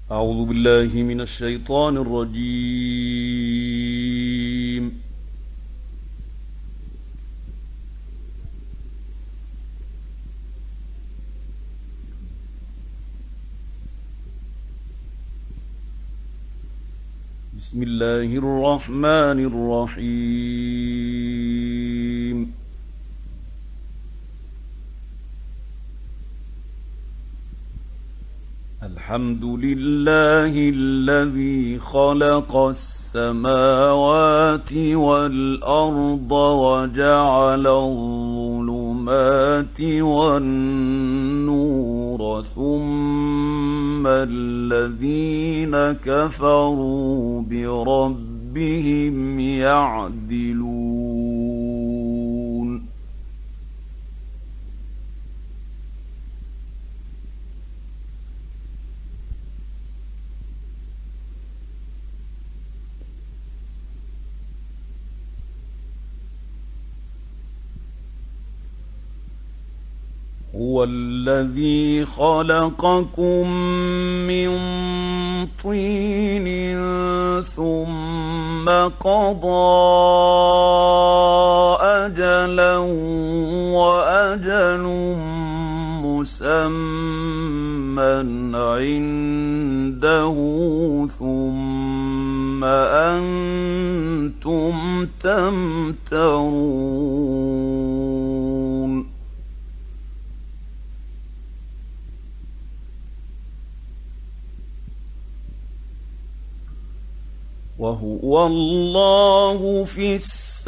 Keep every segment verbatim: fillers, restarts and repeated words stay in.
أعوذ بالله من الشيطان الرجيم. بسم الله الرحمن الرحيم. الحمد لله الذي خلق السماوات والأرض وجعل الظلمات والنور ثم الذين كفروا بربهم يعدلون. هو الذي خلقكم من طين ثم قضى أجلا وأجل مسمى عنده ثم أنتم تمترون. وهو الله في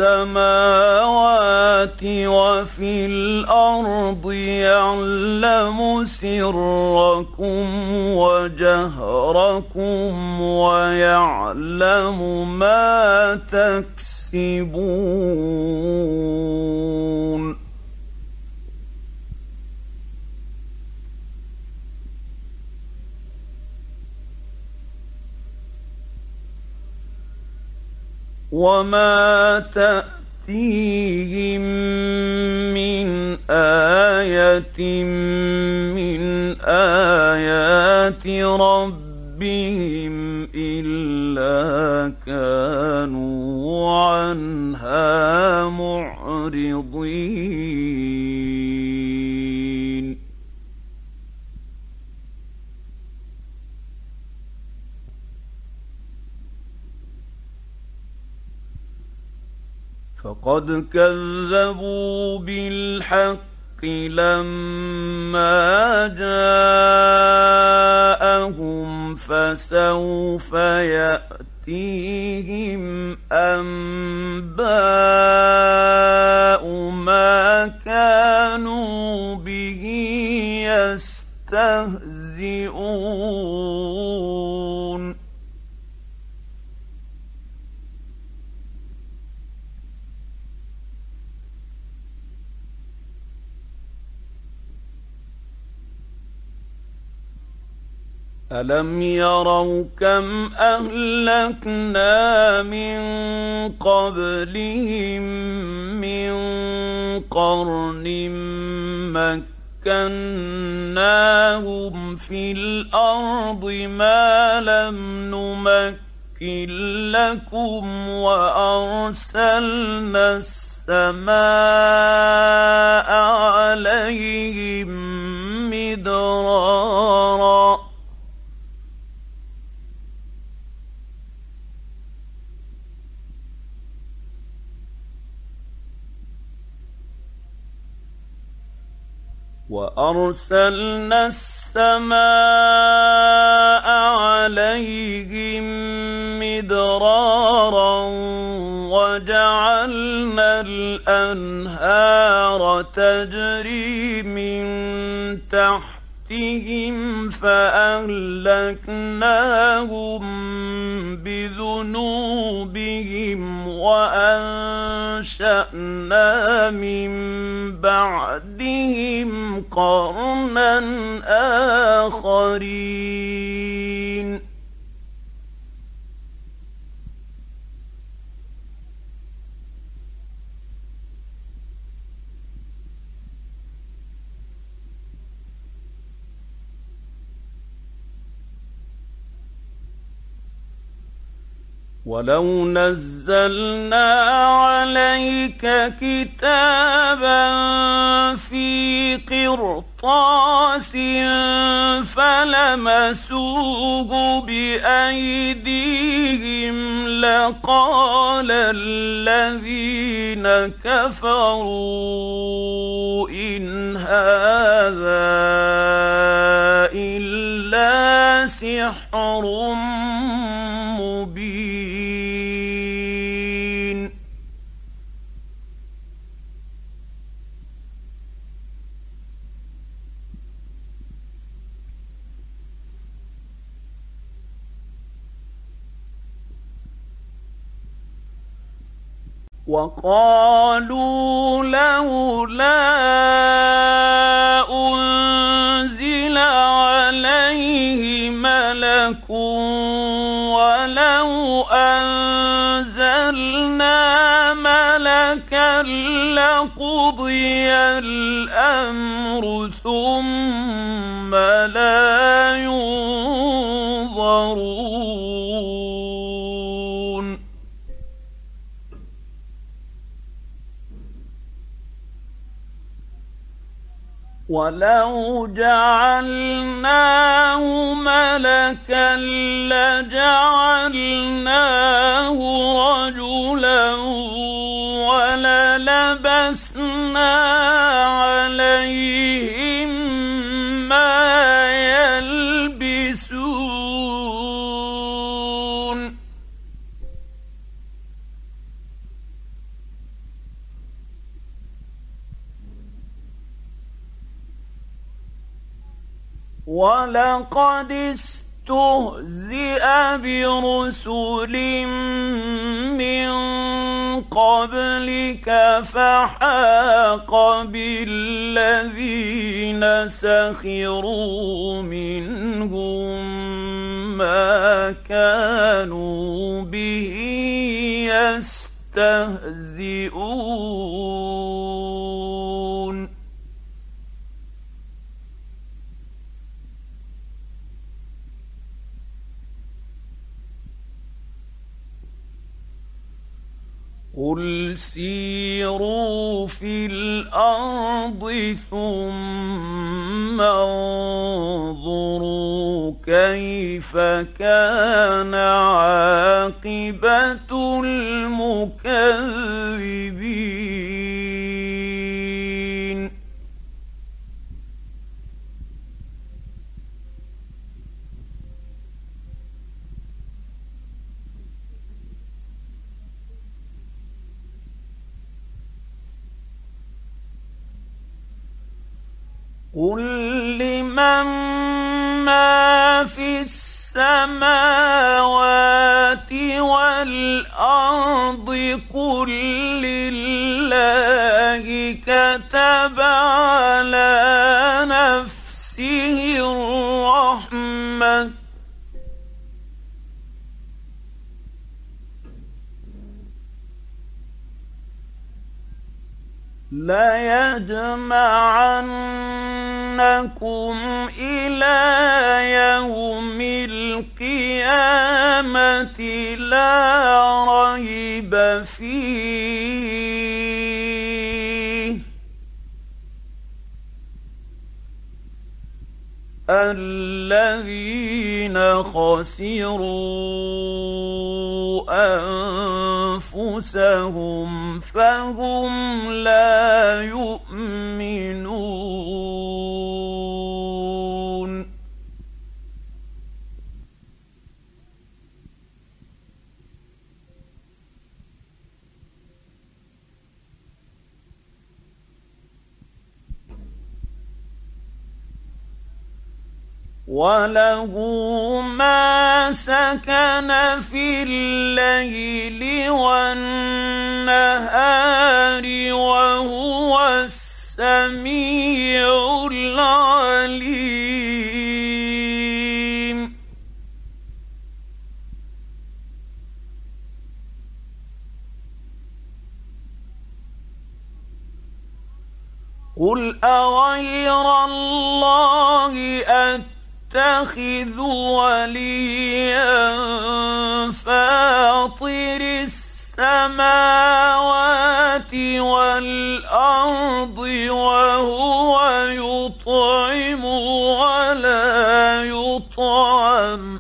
السماوات وفي الأرض يعلم سركم وجهركم ويعلم ما تكسبون. وما تأتيهم من آية من آيات ربهم إلا كانوا عنها معرضين. فقد كذبوا بالحق لما جاءهم فسوف يأتيهم أنباء ما كانوا به يستهزئون. ألم يروا كم أهلكنا من قبلهم من قرن مكناهم في الأرض ما لم نمكن لكم وأرسلنا السماء عليهم مدرارا وأرسلنا السماء عليهم مدرارا وجعلنا الأنهار تجري من تحتهم فأهلكناهم بذنوبهم وأنشأنا من بعدهم قرنا آخرين. ولو نزلنا عليك كتابا في قرطاس فلمسوه بأيديهم لقال الذين كفروا إن هذا إلا سحر مبين. وقالوا لولا أنزل عليه ملك ولو أنزلنا ملكا لقضي الأمر ثم لا ينظرون. ولو جعلناه ملكا لجعلناه رجلا وللبسنا عليهم ما يلبسون. ولقد استهزئ برسل من قبلك فحاق بالذين سخروا منهم ما كانوا به يستهزئون. قل سيروا في الأرض ثم انظروا كيف كان عاقبة المكذبين. قل لمن ما في السماوات والأرض قل لله كتب على نفسه الرحمة ليجمعنكم إلى يوم القيامة لا ريب فيه الذين خسروا أنفسهم فهم لا يؤمنون. وله ما سكن في الليل والنهار وهو السميع العليم. قل أغير الله أتخذ وليا فاطر والأرض وهو يطعم ولا يطعم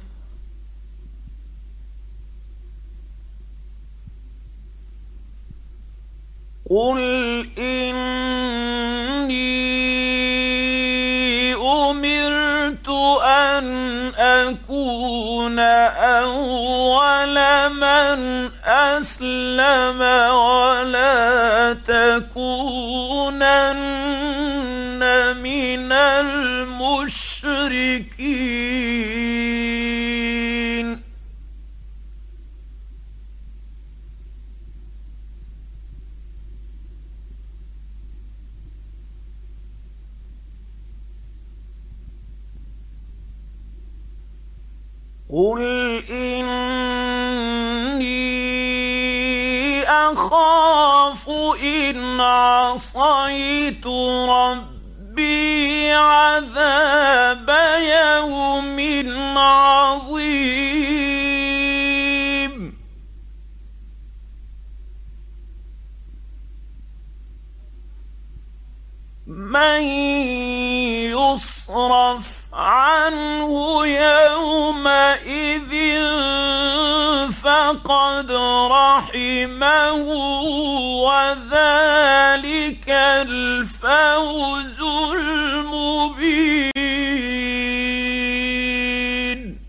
قل إني أمرت أن أكون أول من أسلم ولا تكونن من المشركين قل إني أخاف إن عصيت ربي عذاب يوم عظيم من يصرف عنه يومئذ فقد رحمه وذلك الفوز المبين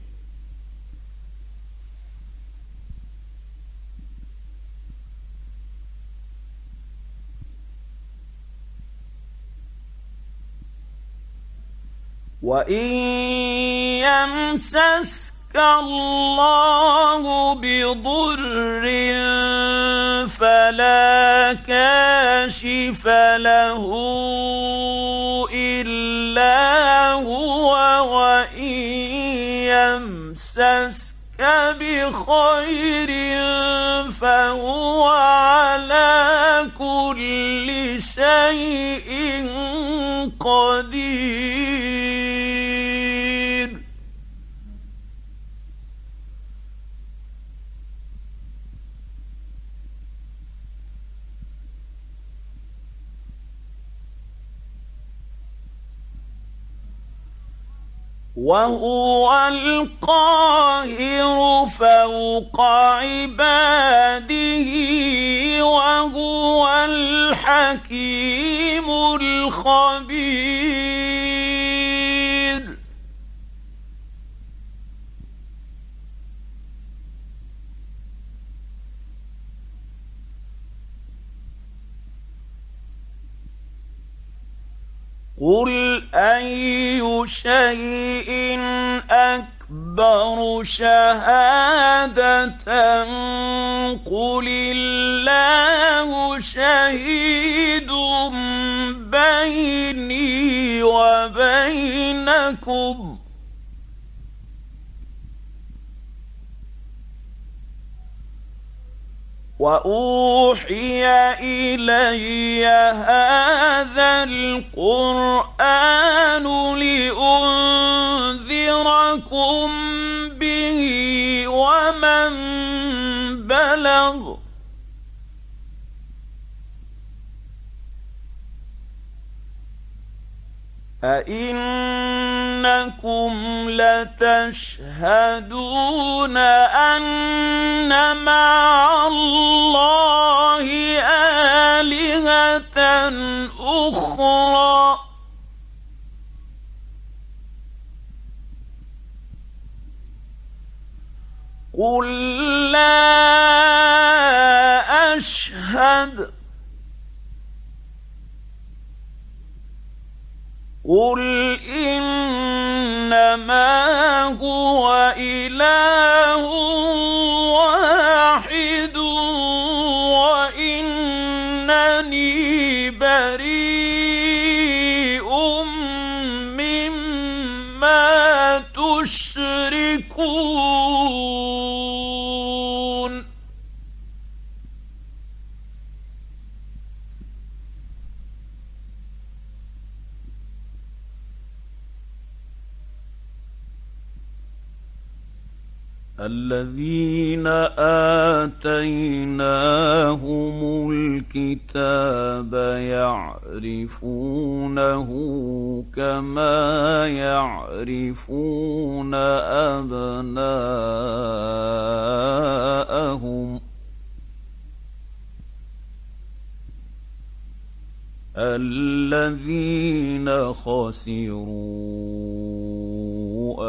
وإن يمسسك الله بضر فلا كاشف له إلا هو وإن يمسسك بخير فهو على كل شيء قدير وهو القاهر فوق عباده وهو الحكيم الخبير قل أي شيء أكبر شهادة قل الله شهيد بيني وبينكم وأوحي إلي هذا القرآن لأنذركم به ومن بلغ أئنكم لتشهدون أن مع الله آلهة أخرى قل لا أشهد قل إنما هو إله واحد وإنني بريء مما تشركون الذين آتيناهم الكتاب يعرفونه كما يعرفون أبناءهم الذين خسروا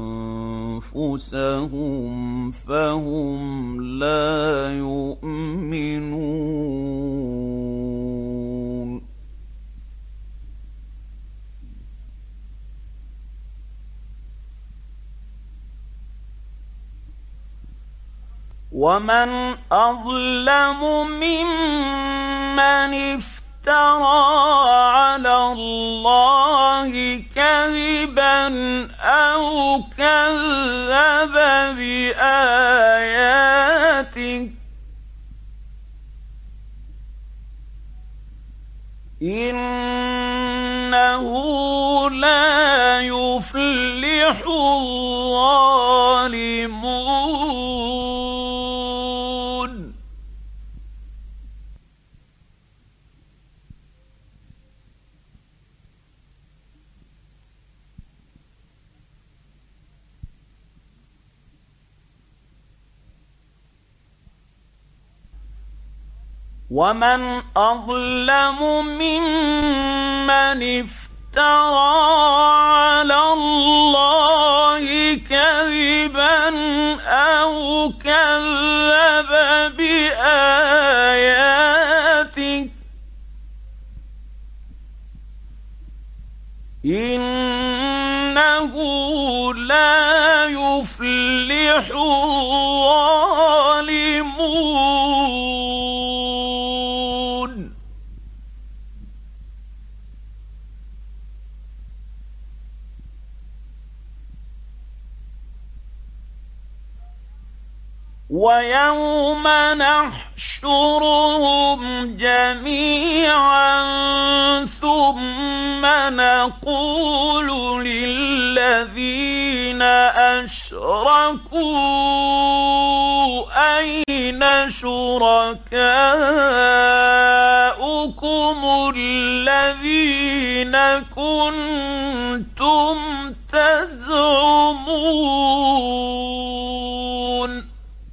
أنفسهم فهم لا يؤمنون ومن أظلم ممن افترى على الله كذبا أو كذب بآياته إنه لا يفلح الظالمون ومن أظلم ممن افترى على الله كذبا أو كذب بآياته إنه لا يفلح الظالمون ويوم نحشرهم جميعا ثم نقول للذين أشركوا أين شركاؤكم الذين كنتم تزعمون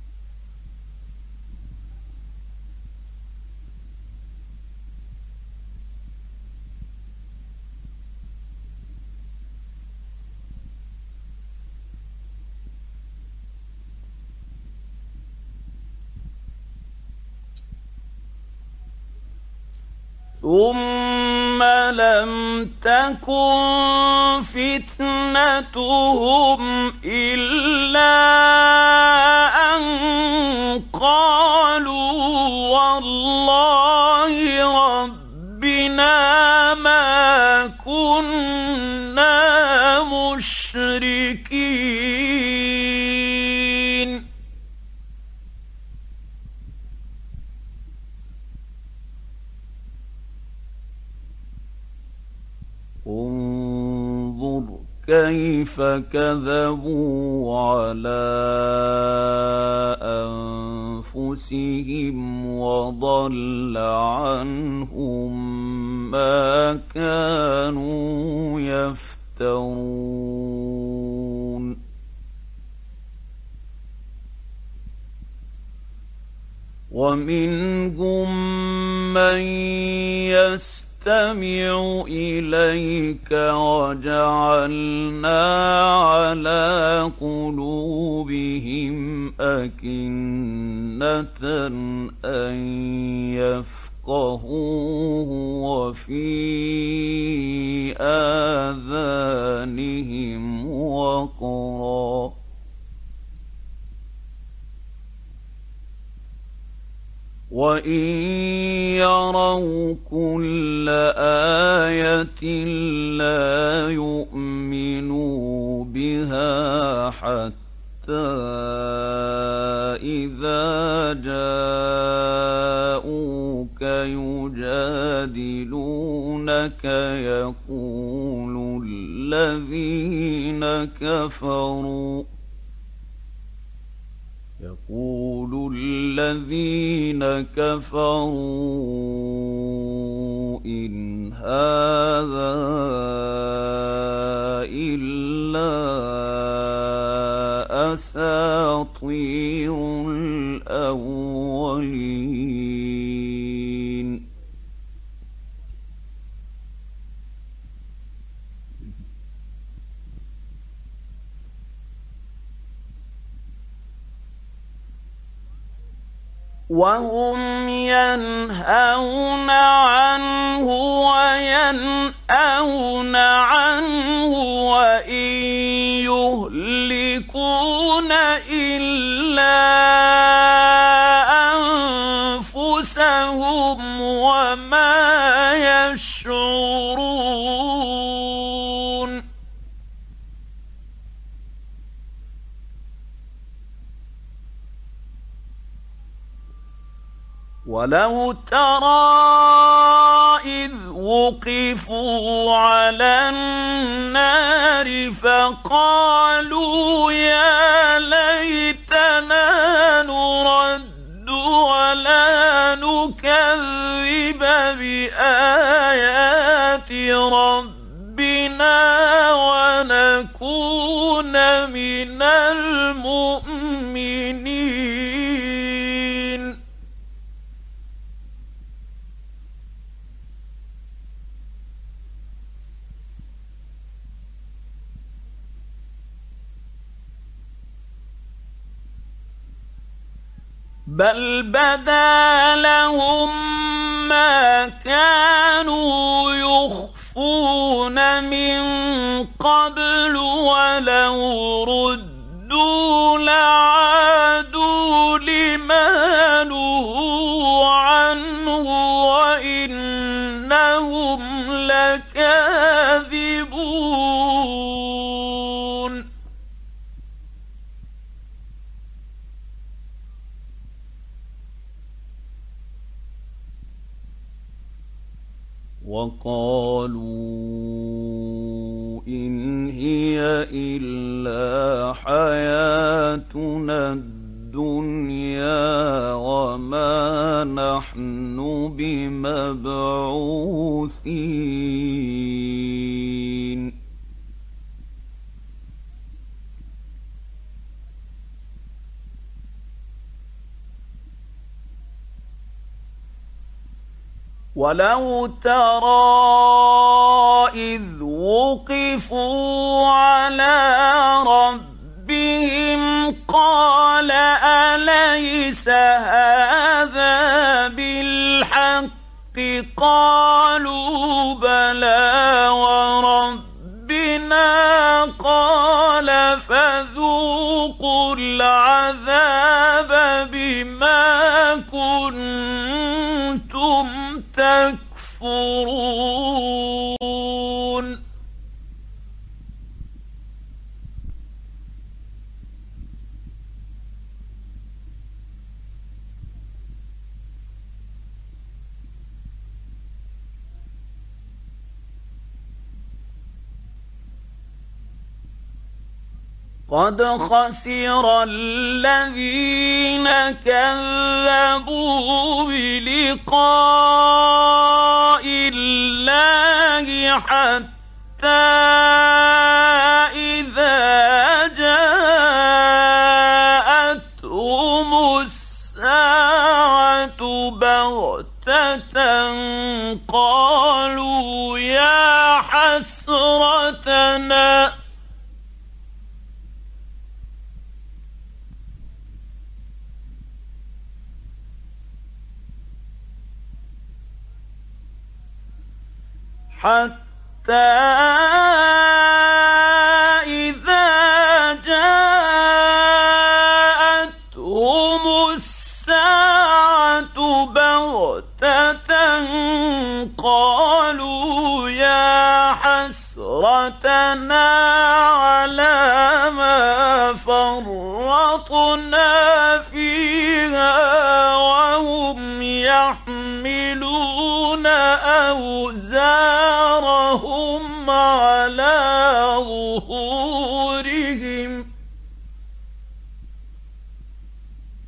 ثم لم تكن فتنتهم إلا أن قالوا والله ربنا ما كنا مشركين انظر كيف كذبوا على أنفسهم وضل عنهم ما كانوا يفترون ومنهم من يستمع يستمع إليك وجعلنا على قلوبهم أكنة أن يفقهوه وفي آذانهم وقرا وإن يروا كل آية لا يؤمنوا بها حتى إذا جاءوك يجادلونك يقول الذين كفروا يقول الذين كفروا إن هذا إلا أساطير الأولين. وهم ينهون عنه وينأون عنه وإن يهلكون إلا أنفسهم وما يشعرون. ولو ترى إذ وقفوا على النار فقالوا يا ليتنا نرد ولا نكذب بآيات ربنا ونكون من المؤمنين. بل بدا لهم ما كانوا يخفون من قبل ولو ردوا لعادوا لما نهوا عنه وإنهم لكاذبون. وقالوا إن هي إلا حياتنا الدنيا وما نحن بمبعوثين. ولو ترى إذ وقفوا على ربهم قال أليس هذا بالحق قالوا بلى وربنا قال فذوقوا العذاب بما كنتم تكفرون. قد خسر الذين كذبوا بلقاء الله حتى إذا جاءتهم الساعة بغتة قالوا يا حسرتنا حتى إذا جاءتهم الساعة بغتة قالوا يا حسرتنا على ما فرطنا فيها وهم يحملون أوزارهم على ظهورهم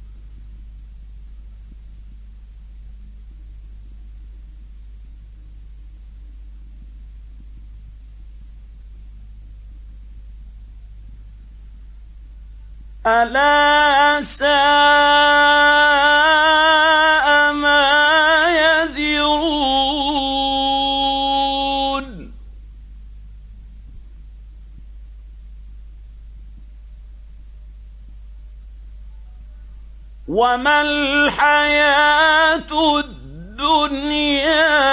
ألا ساء ما يزرون وما الحياة الدنيا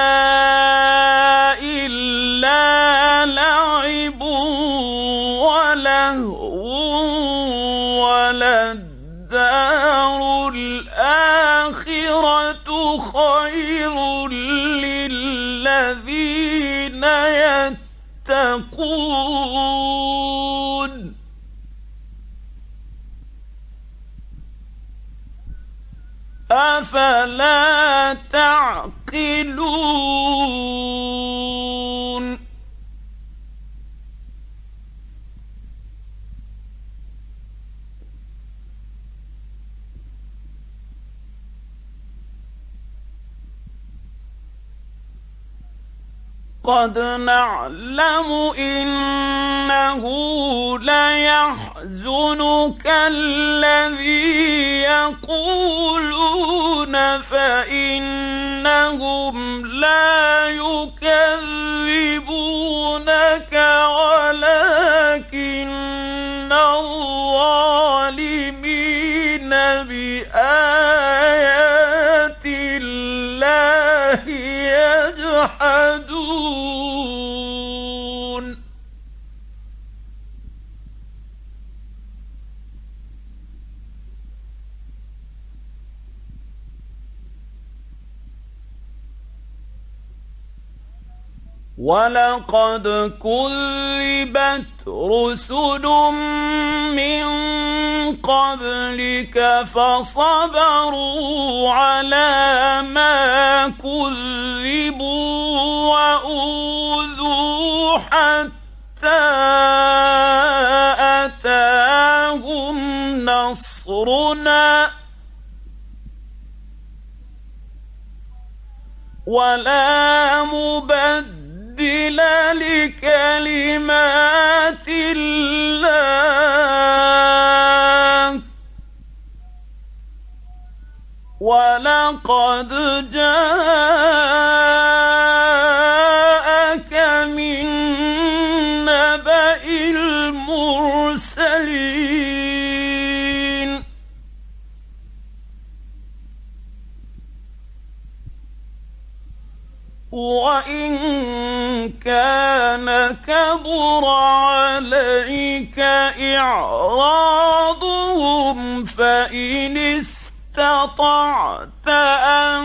إلا لعب ولهو وللدار الآخرة خير للذين يتقون أفلا تعقلون قد نعلم إنه ليحزنك الذي يقولون فإنهم لا يكذبونك ولكن الظالمين بآيات الله يجحدون ولقد كذبت رسل من قبلك فصبروا على ما كذبوا وأوذوا حتى أتاهم نصرنا ولا مبدل لكلمات الله ولقد جاءك من نبأ المرسلين وإن كان كبر عليك إعراضهم فإن استطعت أن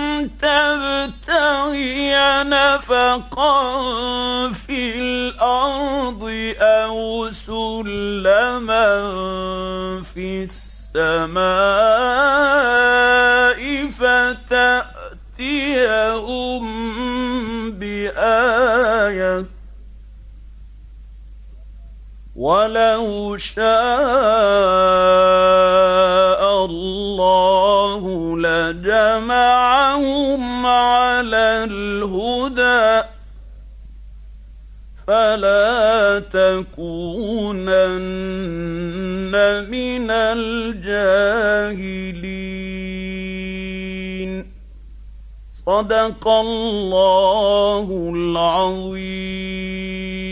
تبتغي نفقا في الأرض أو سلما في السماء فتأتيهم بآية ولو شاء الله لجمعهم على الهدى فلا تكونن من الجاهلين صدق الله العظيم.